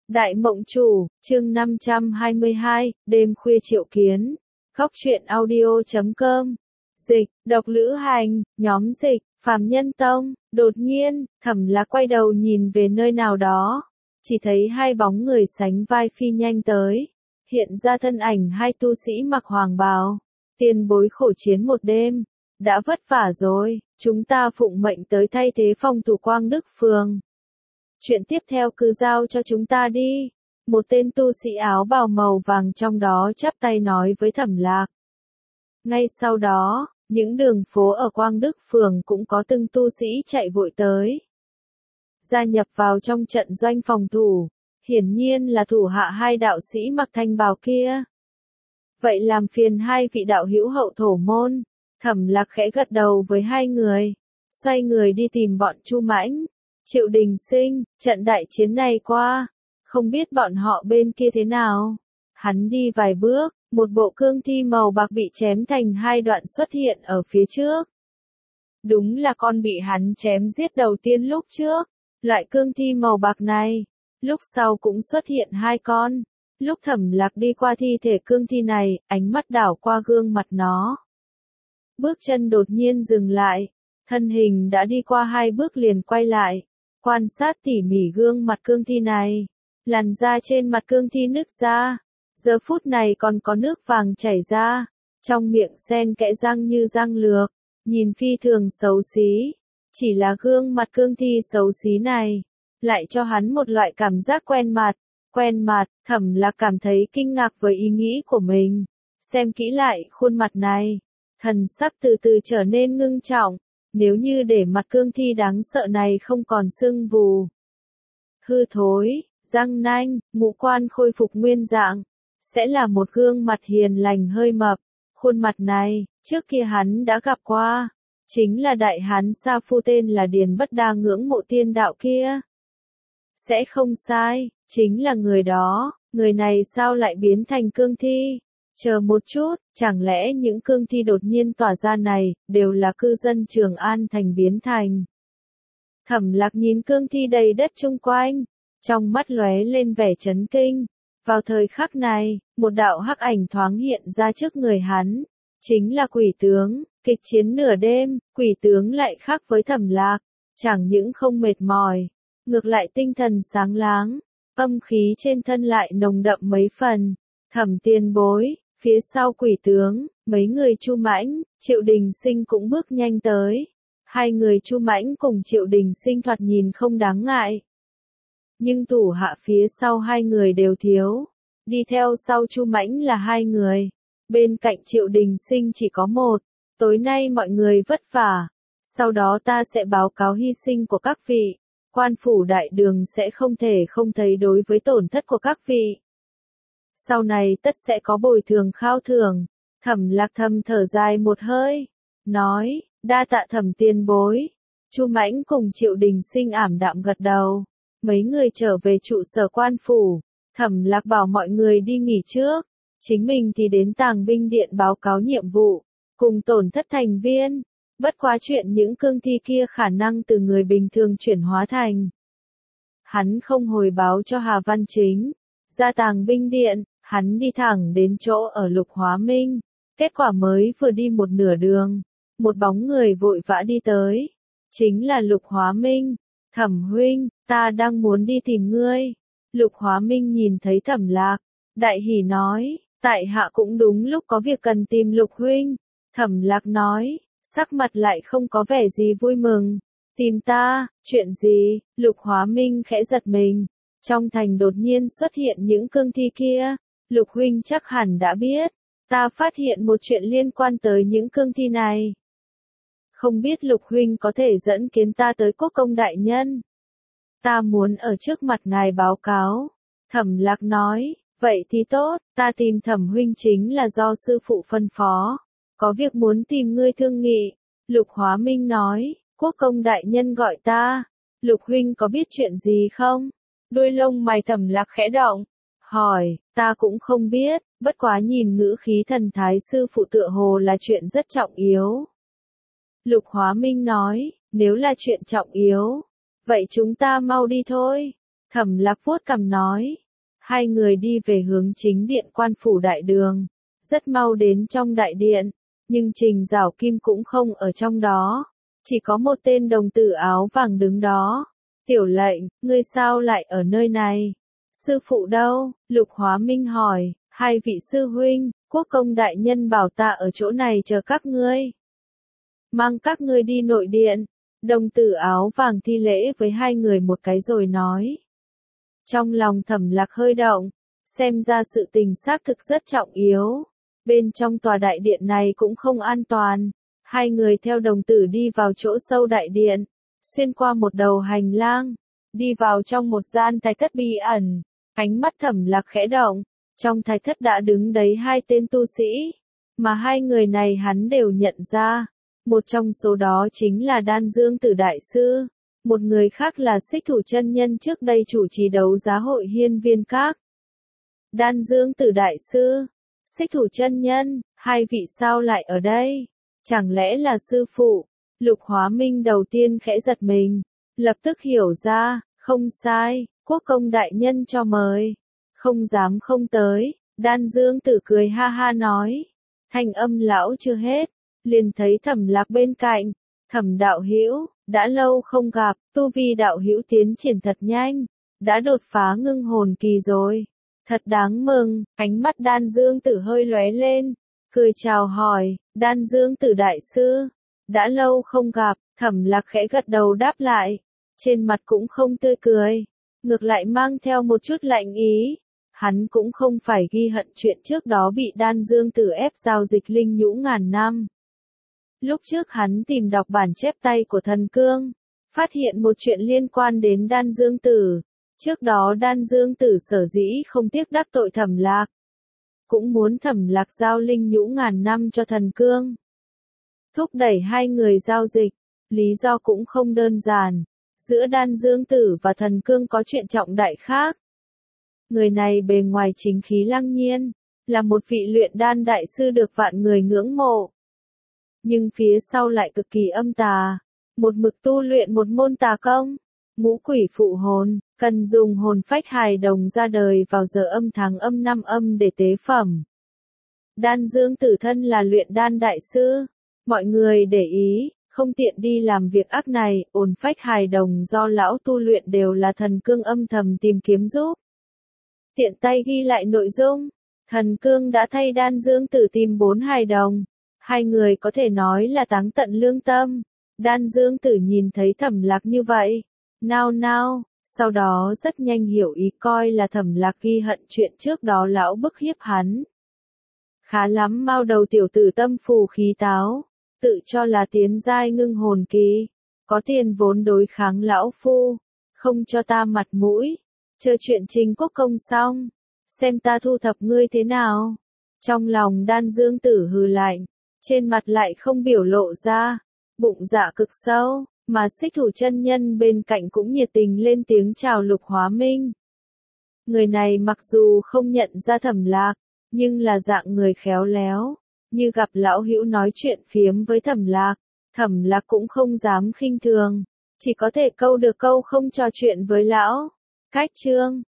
Đại Mộng Chủ, chương 522, đêm khuya triệu kiến. Góc truyện audio.com. Dịch, độc lữ hành, nhóm dịch, phàm nhân tông. Đột nhiên, Thẩm Lạc quay đầu nhìn về nơi nào đó. Chỉ thấy hai bóng người sánh vai phi nhanh tới. Hiện ra thân ảnh hai tu sĩ mặc hoàng bào. Tiền bối khổ chiến một đêm. Đã vất vả rồi, chúng ta phụng mệnh tới thay thế phong thủ Quang Đức Phường. Chuyện tiếp theo cứ giao cho chúng ta đi. Một tên tu sĩ áo bào màu vàng trong đó chắp tay nói với Thẩm Lạc. Ngay sau đó, những đường phố ở Quang Đức Phường cũng có từng tu sĩ chạy vội tới. Gia nhập vào trong trận doanh phòng thủ, hiển nhiên là thủ hạ hai đạo sĩ mặc thanh bào kia. Vậy làm phiền hai vị đạo hữu hậu thổ môn. Thẩm Lạc khẽ gật đầu với hai người, xoay người đi tìm bọn Chu Mãnh, Triệu Đình Sinh. Trận đại chiến này qua, không biết bọn họ bên kia thế nào. Hắn đi vài bước, một bộ cương thi màu bạc bị chém thành hai đoạn xuất hiện ở phía trước. Đúng là con bị hắn chém giết đầu tiên lúc trước. Loại cương thi màu bạc này, lúc sau cũng xuất hiện hai con. Lúc Thẩm Lạc đi qua thi thể cương thi này, ánh mắt đảo qua gương mặt nó. Bước chân đột nhiên dừng lại, thân hình đã đi qua hai bước liền quay lại, quan sát tỉ mỉ gương mặt cương thi này. Làn da trên mặt cương thi nứt ra, giờ phút này còn có nước vàng chảy ra, trong miệng xen kẽ răng như răng lược, nhìn phi thường xấu xí. Chỉ là gương mặt cương thi xấu xí này, lại cho hắn một loại cảm giác quen mặt. Thẩm Lạc cảm thấy kinh ngạc với ý nghĩ của mình. Xem kỹ lại khuôn mặt này, thần sắc từ từ trở nên ngưng trọng. Nếu như để mặt cương thi đáng sợ này không còn sưng vù, hư thối, răng nanh, ngũ quan khôi phục nguyên dạng, sẽ là một gương mặt hiền lành hơi mập. Khuôn mặt này, trước kia hắn đã gặp qua, chính là đại hán Sa Phu tên là Điền Bất Đa ngưỡng mộ tiên đạo kia. Sẽ không sai, chính là người đó. Người này sao lại biến thành cương thi? Chờ một chút, chẳng lẽ những cương thi đột nhiên tỏa ra này, đều là cư dân Trường An Thành biến thành? Thẩm Lạc nhìn cương thi đầy đất chung quanh, trong mắt lóe lên vẻ chấn kinh. Vào thời khắc này, một đạo hắc ảnh thoáng hiện ra trước người hắn, chính là Quỷ Tướng. Kịch chiến nửa đêm, Quỷ Tướng lại khác với Thẩm Lạc, chẳng những không mệt mỏi, ngược lại tinh thần sáng láng, âm khí trên thân lại nồng đậm mấy phần. Thẩm tiền bối. Phía sau Quỷ Tướng, mấy người Chu Mãnh, Triệu Đình Sinh cũng bước nhanh tới. Hai người Chu Mãnh cùng Triệu Đình Sinh thoạt nhìn không đáng ngại, nhưng thủ hạ phía sau hai người đều thiếu. Đi theo sau Chu Mãnh là hai người, bên cạnh Triệu Đình Sinh chỉ có một. Tối nay mọi người vất vả, sau đó ta sẽ báo cáo hy sinh của các vị. Quan phủ đại đường sẽ không thể không thấy đối với tổn thất của các vị. Sau này tất sẽ có bồi thường khao thưởng. Thẩm Lạc thầm thở dài một hơi, nói, đa tạ Thẩm tiền bối. Chu Mãnh cùng Triệu Đình Sinh ảm đạm gật đầu. Mấy người trở về trụ sở quan phủ. Thẩm Lạc bảo mọi người đi nghỉ trước, chính mình thì đến Tàng binh điện báo cáo nhiệm vụ, cùng tổn thất thành viên. Bất quá chuyện những cương thi kia khả năng từ người bình thường chuyển hóa thành. Hắn không hồi báo cho Hà Văn Chính. Ra Tàng binh điện, hắn đi thẳng đến chỗ ở Lục Hóa Minh. Kết quả mới vừa đi một nửa đường, một bóng người vội vã đi tới. Chính là Lục Hóa Minh. Thẩm huynh, ta đang muốn đi tìm ngươi. Lục Hóa Minh nhìn thấy Thẩm Lạc, đại hỉ nói, tại hạ cũng đúng lúc có việc cần tìm Lục huynh. Thẩm Lạc nói, sắc mặt lại không có vẻ gì vui mừng. Tìm ta, chuyện gì? Lục Hóa Minh khẽ giật mình. Trong thành đột nhiên xuất hiện những cương thi kia. Lục huynh chắc hẳn đã biết. Ta phát hiện một chuyện liên quan tới những cương thi này. Không biết Lục huynh có thể dẫn kiến ta tới Quốc công đại nhân. Ta muốn ở trước mặt ngài báo cáo. Thẩm Lạc nói, vậy thì tốt, ta tìm Thẩm huynh chính là do sư phụ phân phó. Có việc muốn tìm ngươi thương nghị. Lục Hóa Minh nói, Quốc công đại nhân gọi ta. Lục huynh có biết chuyện gì không? Đôi lông mày Thẩm Lạc khẽ động, hỏi, ta cũng không biết, bất quá nhìn ngữ khí thần thái sư phụ tựa hồ là chuyện rất trọng yếu. Lục Hóa Minh nói, nếu là chuyện trọng yếu, vậy chúng ta mau đi thôi. Thẩm Lạc vuốt cằm nói. Hai người đi về hướng chính điện Quan phủ đại đường. Rất mau đến trong đại điện, nhưng Trình Giảo Kim cũng không ở trong đó. Chỉ có một tên đồng tử áo vàng đứng đó. Tiểu lệnh, ngươi sao lại ở nơi này? Sư phụ đâu? Lục Hóa Minh hỏi. Hai vị sư huynh, quốc công đại nhân bảo ta ở chỗ này chờ các ngươi. Mang các ngươi đi nội điện. Đồng tử áo vàng thi lễ với hai người một cái rồi nói. Trong lòng Thẩm Lạc hơi động, xem ra sự tình xác thực rất trọng yếu. Bên trong tòa đại điện này cũng không an toàn. Hai người theo đồng tử đi vào chỗ sâu đại điện, xuyên qua một đầu hành lang, đi vào trong một gian thái thất bí ẩn. Ánh mắt Thẩm Lạc khẽ động, trong thái thất đã đứng đấy hai tên tu sĩ, mà hai người này hắn đều nhận ra. Một trong số đó chính là Đan Dương Tử Đại Sư, một người khác là Xích Thủ chân nhân trước đây chủ trì đấu giá hội Hiên Viên Các. Đan Dương Tử Đại Sư, Xích Thủ chân nhân, hai vị sao lại ở đây? Chẳng lẽ là sư phụ? Lục Hóa Minh đầu tiên khẽ giật mình, lập tức hiểu ra, không sai, quốc công đại nhân cho mời. Không dám không tới, Đan Dương Tử cười ha ha nói. Thanh âm lão chưa hết, liền thấy Thẩm Lạc bên cạnh. Thẩm đạo hữu, đã lâu không gặp, tu vi đạo hữu tiến triển thật nhanh, đã đột phá ngưng hồn kỳ rồi. Thật đáng mừng, ánh mắt Đan Dương Tử hơi lóe lên, cười chào hỏi. Đan Dương Tử Đại Sư, đã lâu không gặp. Thẩm Lạc khẽ gật đầu đáp lại, trên mặt cũng không tươi cười, ngược lại mang theo một chút lạnh ý. Hắn cũng không phải ghi hận chuyện trước đó bị Đan Dương Tử ép giao dịch linh nhũ ngàn năm. Lúc trước hắn tìm đọc bản chép tay của Thần Cương, phát hiện một chuyện liên quan đến Đan Dương Tử. Trước đó Đan Dương Tử sở dĩ không tiếc đắc tội Thẩm Lạc, cũng muốn Thẩm Lạc giao linh nhũ ngàn năm cho Thần Cương, thúc đẩy hai người giao dịch. Lý do cũng không đơn giản, giữa Đan Dương Tử và Thần Cương có chuyện trọng đại khác. Người này bề ngoài chính khí lăng nhiên, là một vị luyện đan đại sư được vạn người ngưỡng mộ. Nhưng phía sau lại cực kỳ âm tà, một mực tu luyện một môn tà công, ngũ quỷ phụ hồn, cần dùng hồn phách hài đồng ra đời vào giờ âm tháng âm năm âm để tế phẩm. Đan Dương Tử thân là luyện đan đại sư, mọi người để ý, không tiện đi làm việc ác này. Hồn phách hài đồng do lão tu luyện đều là Thần Cương âm thầm tìm kiếm giúp. Tiện tay ghi lại nội dung, Thần Cương đã thay Đan Dương Tử tìm 4 hài đồng. Hai người có thể nói là táng tận lương tâm. Đan Dương Tử nhìn thấy Thẩm Lạc như vậy, nao nao, sau đó rất nhanh hiểu ý, coi là Thẩm Lạc ghi hận chuyện trước đó lão bức hiếp hắn. Khá lắm, mao đầu tiểu tử tâm phù khí táo, tự cho là tiến giai ngưng hồn kỳ, có tiền vốn đối kháng lão phu, không cho ta mặt mũi. Chờ chuyện Trình quốc công xong, xem ta thu thập ngươi thế nào. Trong lòng Đan Dương Tử hừ lạnh, trên mặt lại không biểu lộ ra, bụng dạ cực sâu, mà Xích Thủ chân nhân bên cạnh cũng nhiệt tình lên tiếng chào Lục Hóa Minh. Người này mặc dù không nhận ra Thẩm Lạc, nhưng là dạng người khéo léo, như gặp lão hữu nói chuyện phiếm với Thẩm Lạc cũng không dám khinh thường, chỉ có thể câu được câu không trò chuyện với lão. Cách chương